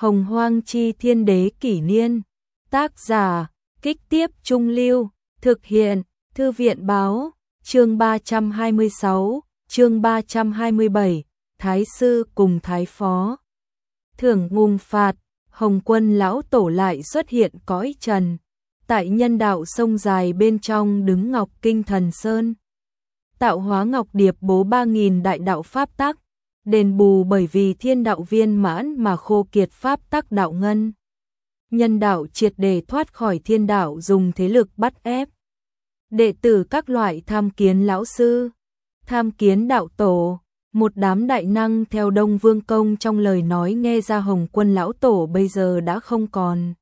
Hồng Hoang chi thiên đế kỷ niên. Tác giả, Kích Tiếp Trung Lưu, thực hiện, Thư viện báo, chương 326, chương 327, Thái sư cùng Thái phó. Thưởng ngùng phạt, Hồng Quân lão tổ lại xuất hiện cõi trần. Tại nhân đạo sông dài bên trong đứng Ngọc Kinh Thần Sơn. Tạo hóa Ngọc Điệp bố 3.000 đại đạo pháp tắc, đền bù bởi vì thiên đạo viên mãn mà khô kiệt pháp tắc đạo ngân. Nhân đạo triệt để thoát khỏi thiên đạo dùng thế lực bắt ép. Đệ tử các loại tham kiến lão sư, tham kiến đạo tổ, một đám đại năng theo Đông Vương Công trong lời nói nghe ra Hồng Quân lão tổ bây giờ đã không còn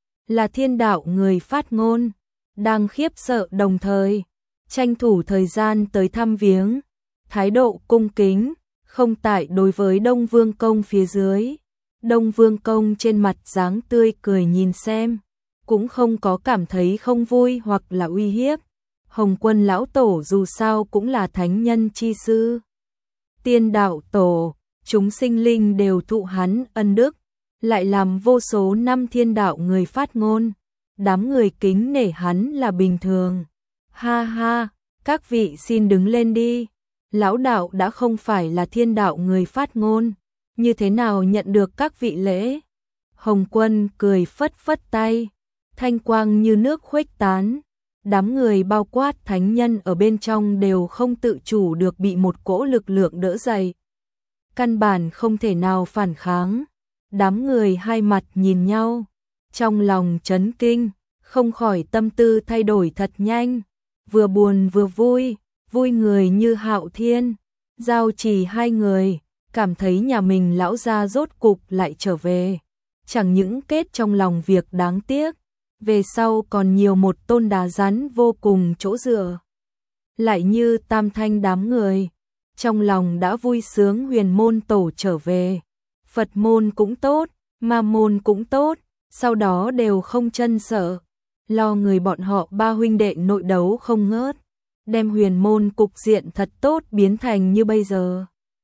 là thiên đạo người phát ngôn, đang khiếp sợ đồng thời tranh thủ thời gian tới thăm viếng, thái độ cung kính, không tại đối với Đông Vương Công phía dưới. Đông Vương Công trên mặt dáng tươi cười nhìn xem, cũng không có cảm thấy không vui hoặc là uy hiếp. Hồng Quân lão tổ dù sao cũng là thánh nhân chi sư, tiên đạo tổ, chúng sinh linh đều thụ hắn ân đức, lại làm vô số năm thiên đạo người phát ngôn, đám người kính nể hắn là bình thường. Ha ha, các vị xin đứng lên đi, lão đạo đã không phải là thiên đạo người phát ngôn, như thế nào nhận được các vị lễ? Hồng Quân cười phất phất tay, thanh quang như nước khuếch tán, đám người bao quát thánh nhân ở bên trong đều không tự chủ được bị một cỗ lực lượng đỡ dậy. Căn bản không thể nào phản kháng, đám người hai mặt nhìn nhau, trong lòng chấn kinh, không khỏi tâm tư thay đổi thật nhanh, vừa buồn vừa vui, vui người như Hạo Thiên, Giao Trì hai người, cảm thấy nhà mình lão gia rốt cục lại trở về, chẳng những kết trong lòng việc đáng tiếc, về sau còn nhiều một tôn đá rắn vô cùng chỗ dựa. Lại như Tam Thanh đám người, trong lòng đã vui sướng Huyền môn tổ trở về, Phật môn cũng tốt, Ma môn cũng tốt, sau đó đều không chân sợ, lo người bọn họ ba huynh đệ nội đấu không ngớt, đem Huyền môn cục diện thật tốt biến thành như bây giờ.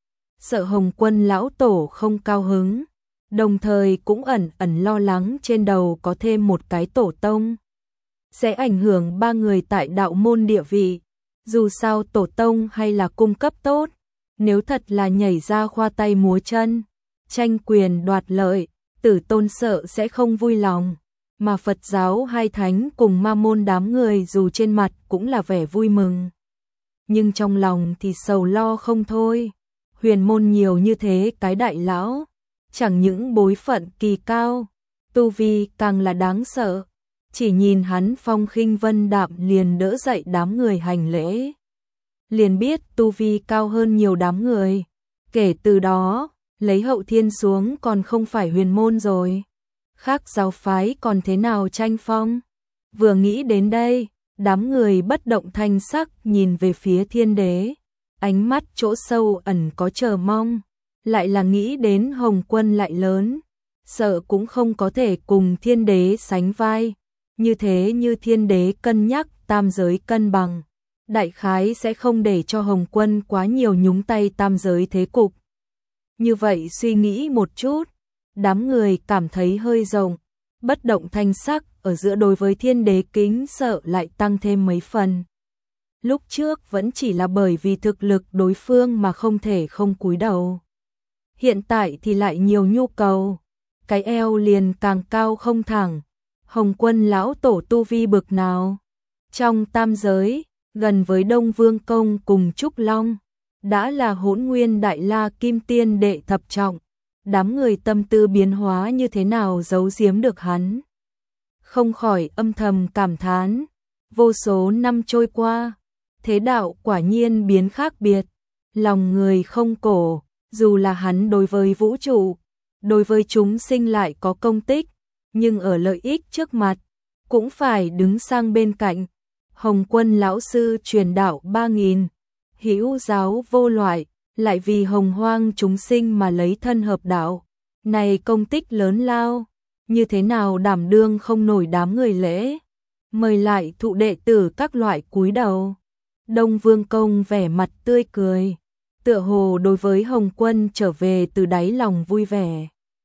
Sợ Hồng Quân lão tổ không cao hứng, đồng thời cũng ẩn ẩn lo lắng trên đầu có thêm một cái tổ tông, sẽ ảnh hưởng ba người tại đạo môn địa vị. Dù sao tổ tông hay là cung cấp tốt, nếu thật là nhảy ra khoa tay múa chân, tranh quyền đoạt lợi, tử tôn sợ sẽ không vui lòng. Mà Phật giáo hai thánh cùng Ma môn đám người dù trên mặt cũng là vẻ vui mừng, nhưng trong lòng thì sầu lo không thôi. Huyền môn nhiều như thế cái đại lão, chẳng những bối phận kỳ cao, tu vi càng là đáng sợ. Chỉ nhìn hắn phong khinh vân đạm liền đỡ dậy đám người hành lễ, liền biết tu vi cao hơn nhiều đám người. Kể từ đó, lấy Hậu Thiên xuống còn không phải huyền môn rồi, khác giáo phái còn thế nào tranh phong. Vừa nghĩ đến đây, đám người bất động thanh sắc nhìn về phía thiên đế, ánh mắt chỗ sâu ẩn có chờ mong, lại là nghĩ đến Hồng Quân lại lớn, sợ cũng không có thể cùng thiên đế sánh vai. Như thế như thiên đế cân nhắc tam giới cân bằng, đại khái sẽ không để cho Hồng Quân quá nhiều nhúng tay tam giới thế cục. Như vậy suy nghĩ một chút, đám người cảm thấy hơi rộng, bất động thanh sắc ở giữa đối với thiên đế kính sợ lại tăng thêm mấy phần. Lúc trước vẫn chỉ là bởi vì thực lực đối phương mà không thể không cúi đầu. Hiện tại thì lại nhiều nhu cầu, cái eo liền càng cao không thẳng. Hồng Quân lão tổ tu vi bực nào? Trong tam giới, gần với Đông Vương Công cùng Trúc Long, đã là Hỗn Nguyên Đại La Kim Tiên đệ thập trọng. Đám người tâm tư biến hóa như thế nào giấu giếm được hắn? Không khỏi âm thầm cảm thán, vô số năm trôi qua, thế đạo quả nhiên biến khác biệt, lòng người không cổ, dù là hắn đối với vũ trụ, đối với chúng sinh lại có công tích, nhưng ở lợi ích trước mặt, cũng phải đứng sang bên cạnh. Hồng Quân lão sư truyền đạo 3.000, hữu giáo vô loại, lại vì hồng hoang chúng sinh mà lấy thân hợp đạo. Này công tích lớn lao, như thế nào đảm đương không nổi đám người lễ, mời lại thụ đệ tử các loại cúi đầu. Đông Vương Công vẻ mặt tươi cười, tựa hồ đối với Hồng Quân trở về từ đáy lòng vui vẻ.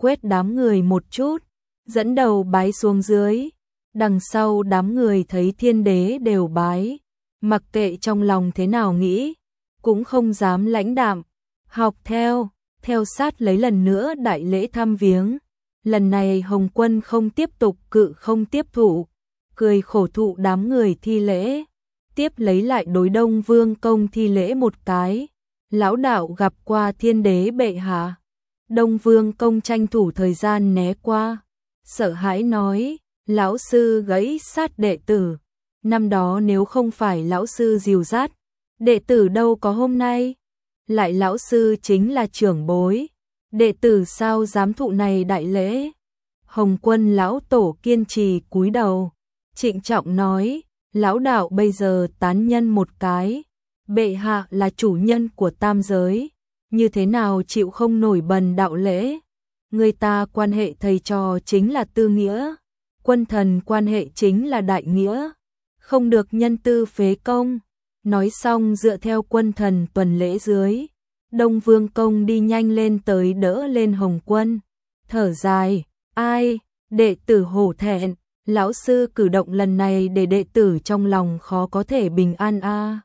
quét đám người một chút, dẫn đầu bái xuống dưới. Đằng sau đám người thấy Thiên Đế đều bái, mặc kệ trong lòng thế nào nghĩ, cũng không dám lãnh đạm, học theo sát lấy lần nữa đại lễ thăm viếng. Lần này Hồng Quân không tiếp tục cự không tiếp thụ, cười khổ thụ đám người thi lễ, tiếp lấy lại đối Đông Vương Công thi lễ một cái. Lão đạo gặp qua Thiên Đế bệ hạ. Đông Vương Công tranh thủ thời gian né qua, sợ hãi nói, lão sư gãy sát đệ tử. Năm đó nếu không phải lão sư dìu dắt, đệ tử đâu có hôm nay. Lại lão sư chính là trưởng bối, đệ tử sao dám thụ này đại lễ. Hồng Quân lão tổ kiên trì cúi đầu, trịnh trọng nói, lão đạo bây giờ tán nhân một cái, bệ hạ là chủ nhân của tam giới, như thế nào chịu không nổi bần đạo lễ. Người ta quan hệ thầy trò chính là tư nghĩa, quân thần quan hệ chính là đại nghĩa, không được nhân tư phế công. Nói xong dựa theo quân thần tuần lễ dưới, Đông Vương Công đi nhanh lên tới đỡ lên Hồng Quân, thở dài, ai, đệ tử hổ thẹn, lão sư cử động lần này để đệ tử trong lòng khó có thể bình an a.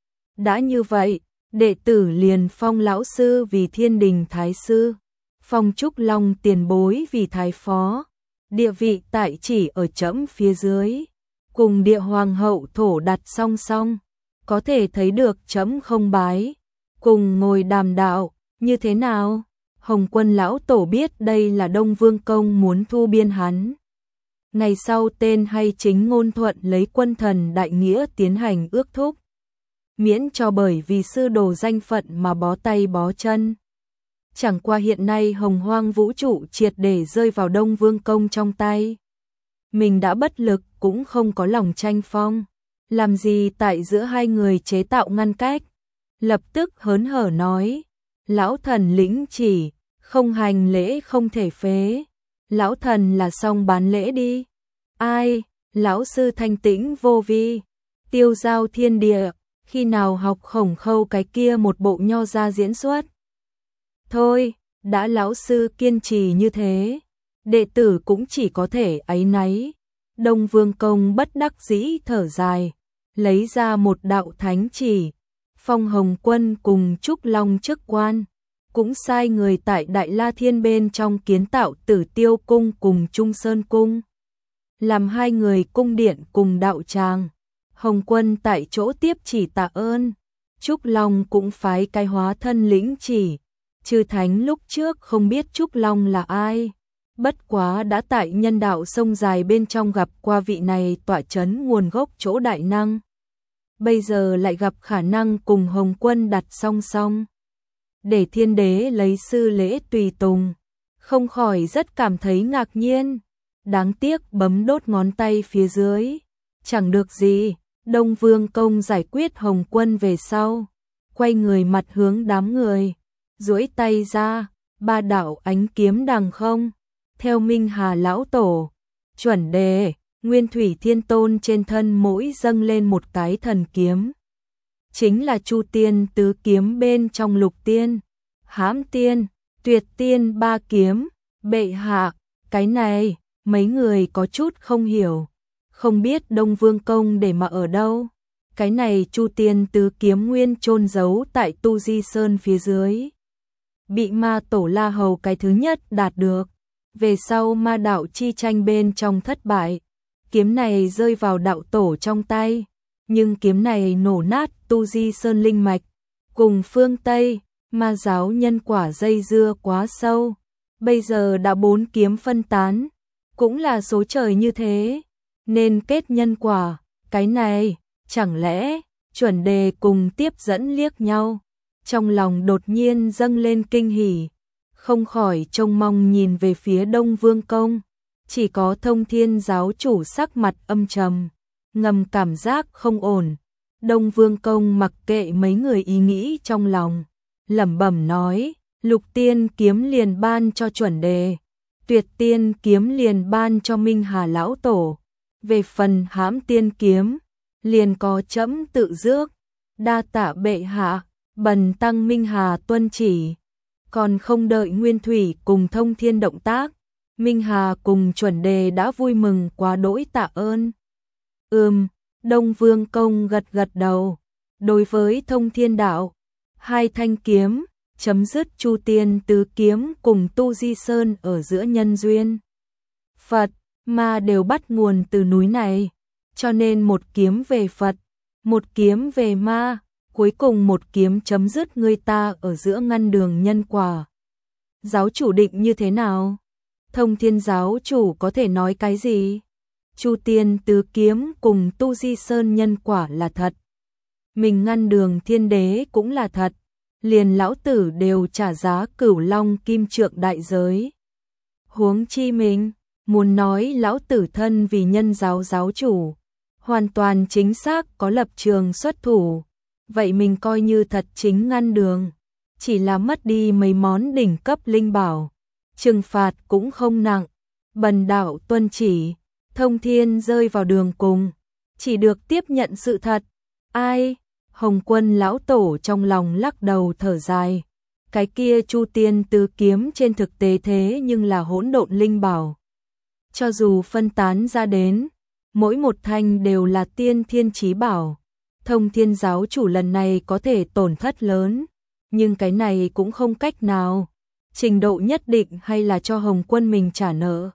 Đã như vậy, đệ tử liền phong lão sư vì Thiên Đình Thái Sư, phong Trúc Long tiền bối vì Thái Phó, địa vị tại chỉ ở trẫm phía dưới, cùng địa hoàng hậu thổ đặt song song, có thể thấy được trẫm không bái, cùng ngồi đàm đạo, như thế nào? Hồng Quân lão tổ biết đây là Đông Vương Công muốn thu biên hắn. Ngày sau tên hay chính ngôn thuận lấy quân thần đại nghĩa tiến hành ước thúc, miễn cho bởi vì sư đồ danh phận mà bó tay bó chân. Chẳng qua hiện nay Hồng Hoang vũ trụ triệt để rơi vào Đông Vương Công trong tay. Mình đã bất lực cũng không có lòng tranh phong, làm gì tại giữa hai người chế tạo ngăn cách. Lập tức hớn hở nói, lão thần lĩnh chỉ, không hành lễ không thể phế. Lão thần là xong bán lễ đi. Ai, lão sư thanh tĩnh vô vi, tiêu giao thiên địa, khi nào học Khổng Khâu cái kia một bộ nho ra diễn xuất. Thôi, đã lão sư kiên trì như thế, đệ tử cũng chỉ có thể áy náy. Đông Vương Công bất đắc dĩ thở dài, lấy ra một đạo thánh chỉ, phong Hồng Quân cùng Trúc Long chức quan, cũng sai người tại Đại La Thiên bên trong kiến tạo Tử Tiêu Cung cùng Trung Sơn Cung, làm hai người cung điện cùng đạo tràng. Hồng Quân tại chỗ tiếp chỉ tạ ơn, Trúc Long cũng phái cái hóa thân lĩnh chỉ. Chư thánh lúc trước không biết Trúc Long là ai, bất quá đã tại nhân đạo sông dài bên trong gặp qua vị này tọa chấn nguồn gốc chỗ đại năng. Bây giờ lại gặp khả năng cùng Hồng Quân đặt song song, để Thiên Đế lấy sư lễ tùy tùng, không khỏi rất cảm thấy ngạc nhiên. Đáng tiếc bấm đốt ngón tay phía dưới, chẳng được gì. Đông Vương Công giải quyết Hồng Quân về sau, quay người mặt hướng đám người, duỗi tay ra, ba đạo ánh kiếm đằng không, theo Minh Hà lão tổ, chuẩn đề, Nguyên Thủy Thiên Tôn trên thân mỗi dâng lên một cái thần kiếm. Chính là Chu Tiên tứ kiếm bên trong Lục Tiên, Hãm Tiên, Tuyệt Tiên ba kiếm. Bệ hạ, cái này, mấy người có chút không hiểu, không biết Đông Vương Công để mà ở đâu. Cái này Chu Tiên tứ kiếm nguyên chôn giấu tại Tu Di Sơn phía dưới, bị ma tổ La Hầu cái thứ nhất đạt được, về sau ma đạo chi tranh bên trong thất bại, kiếm này rơi vào đạo tổ trong tay, nhưng kiếm này nổ nát Tu Di Sơn linh mạch, cùng phương Tây ma giáo nhân quả dây dưa quá sâu, bây giờ đã 4 kiếm phân tán, cũng là số trời như thế, nên kết nhân quả. Cái này, chẳng lẽ chuẩn đề cùng tiếp dẫn liếc nhau, trong lòng đột nhiên dâng lên kinh hỉ, không khỏi trông mong nhìn về phía Đông Vương Công. Chỉ có Thông Thiên giáo chủ sắc mặt âm trầm, ngầm cảm giác không ổn. Đông Vương Công mặc kệ mấy người ý nghĩ trong lòng, lẩm bẩm nói, Lục Tiên kiếm liền ban cho chuẩn đề, Tuyệt Tiên kiếm liền ban cho Minh Hà lão tổ, về phần Hãm Tiên kiếm liền có trẫm tự rước. Đa tạ bệ hạ, bần tăng Minh Hà tuân chỉ. Còn không đợi Nguyên Thủy cùng Thông Thiên động tác, Minh Hà cùng Chuẩn Đề đã vui mừng quá đỗi tạ ơn. Đông Vương Công gật gật đầu. Đối với Thông Thiên đạo, 2 thanh kiếm, chấm dứt Chu Tiên Tứ Kiếm cùng Tu Di Sơn ở giữa nhân duyên. Phật, Ma đều bắt nguồn từ núi này, cho nên một kiếm về Phật, một kiếm về Ma, cuối cùng một kiếm chấm dứt người ta ở giữa ngăn đường nhân quả. Giáo chủ định như thế nào? Thông Thiên giáo chủ có thể nói cái gì? Chu Tiên Tứ Kiếm cùng Tu Di Sơn nhân quả là thật. Mình ngăn đường thiên đế cũng là thật. Liền lão tử đều trả giá Cửu Long Kim Trượng đại giới. Huống chi mình, muốn nói lão tử thân vì nhân giáo giáo chủ, hoàn toàn chính xác có lập trường xuất thủ. Vậy mình coi như thật chính ngăn đường, chỉ là mất đi mấy món đỉnh cấp linh bảo, trừng phạt cũng không nặng. Bần đạo tuân chỉ. Thông Thiên rơi vào đường cùng, chỉ được tiếp nhận sự thật. Ai? Hồng Quân lão tổ trong lòng lắc đầu thở dài. Cái kia Chu Tiên Tứ Kiếm trên thực tế thế nhưng là hỗn độn linh bảo. Cho dù phân tán ra đến, mỗi một thanh đều là tiên thiên chí bảo. Thông Thiên giáo chủ lần này có thể tổn thất lớn, nhưng cái này cũng không cách nào. Trình độ nhất định hay là cho Hồng Quân mình trả nợ.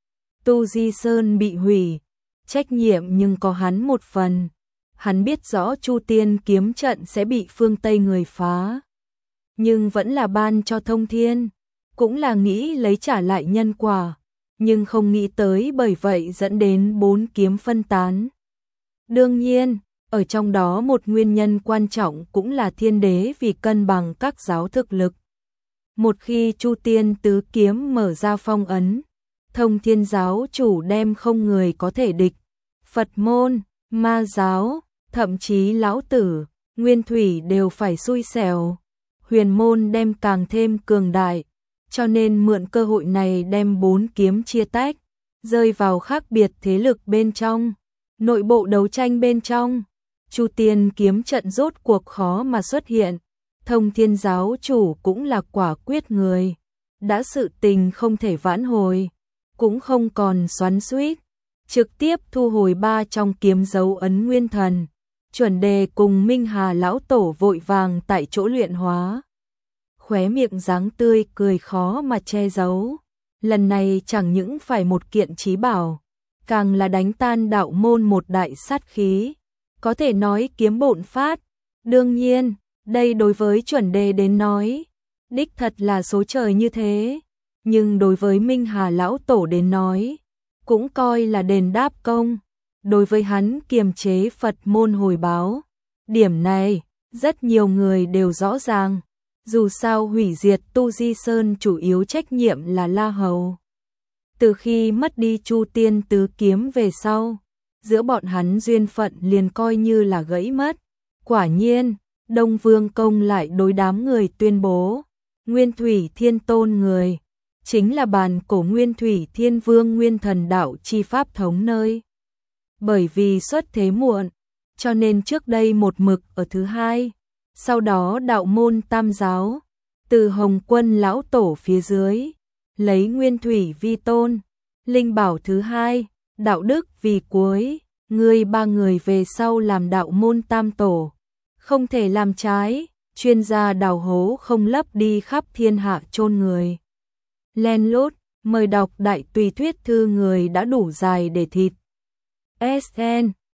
Tu Di Sơn bị hủy, trách nhiệm nhưng có hắn một phần. Hắn biết rõ Chu Tiên kiếm trận sẽ bị phương Tây người phá, nhưng vẫn là ban cho Thông Thiên, cũng là nghĩ lấy trả lại nhân quả, nhưng không nghĩ tới bởi vậy dẫn đến 4 kiếm phân tán. Đương nhiên, ở trong đó một nguyên nhân quan trọng cũng là thiên đế vì cân bằng các giáo thực lực. Một khi Chu Tiên Tứ Kiếm mở ra phong ấn, Thông Thiên giáo chủ đem không người có thể địch. Phật môn, Ma giáo, thậm chí lão tử, Nguyên Thủy đều phải xui xẻo. Huyền môn đem càng thêm cường đại, cho nên mượn cơ hội này đem 4 kiếm chia tách, rơi vào khác biệt thế lực bên trong, nội bộ đấu tranh bên trong. Chu Tiên kiếm trận rốt cuộc khó mà xuất hiện. Thông Thiên giáo chủ cũng là quả quyết người, đã sự tình không thể vãn hồi, cũng không còn xoắn xuýt, trực tiếp thu hồi 3 trong kiếm dấu ấn nguyên thần. Chuẩn Đề cùng Minh Hà lão tổ vội vàng tại chỗ luyện hóa, khóe miệng dáng tươi cười khó mà che giấu. Lần này chẳng những phải một kiện chí bảo, càng là đánh tan đạo môn một đại sát khí, có thể nói kiếm bộn phát. Đương nhiên, đây đối với Chuẩn Đề đến nói, đích thật là số trời như thế, nhưng đối với Minh Hà lão tổ đến nói, cũng coi là đền đáp công. Đối với hắn kiềm chế Phật môn hồi báo, điểm này rất nhiều người đều rõ ràng. Dù sao hủy diệt Tu Di Sơn chủ yếu trách nhiệm là La Hầu. Từ khi mất đi Chu Tiên Tứ Kiếm về sau, giữa bọn hắn duyên phận liền coi như là gãy mất. Quả nhiên, Đông Vương Công lại đối đám người tuyên bố, Nguyên Thủy Thiên Tôn người, chính là bàn cổ Nguyên Thủy Thiên Vương Nguyên Thần đạo chi pháp thống nơi. Bởi vì xuất thế muộn, cho nên trước đây một mực ở thứ hai, sau đó đạo môn Tam giáo, từ Hồng Quân lão tổ phía dưới, lấy Nguyên Thủy vi tôn, linh bảo thứ hai, đạo đức vì cuối, người 3 người về sau làm đạo môn Tam tổ, không thể làm trái, chuyên gia đào hố không lấp đi khắp thiên hạ chôn người. Len lút, mời đọc đại tùy thuyết thư người đã đủ dài để thịt. SN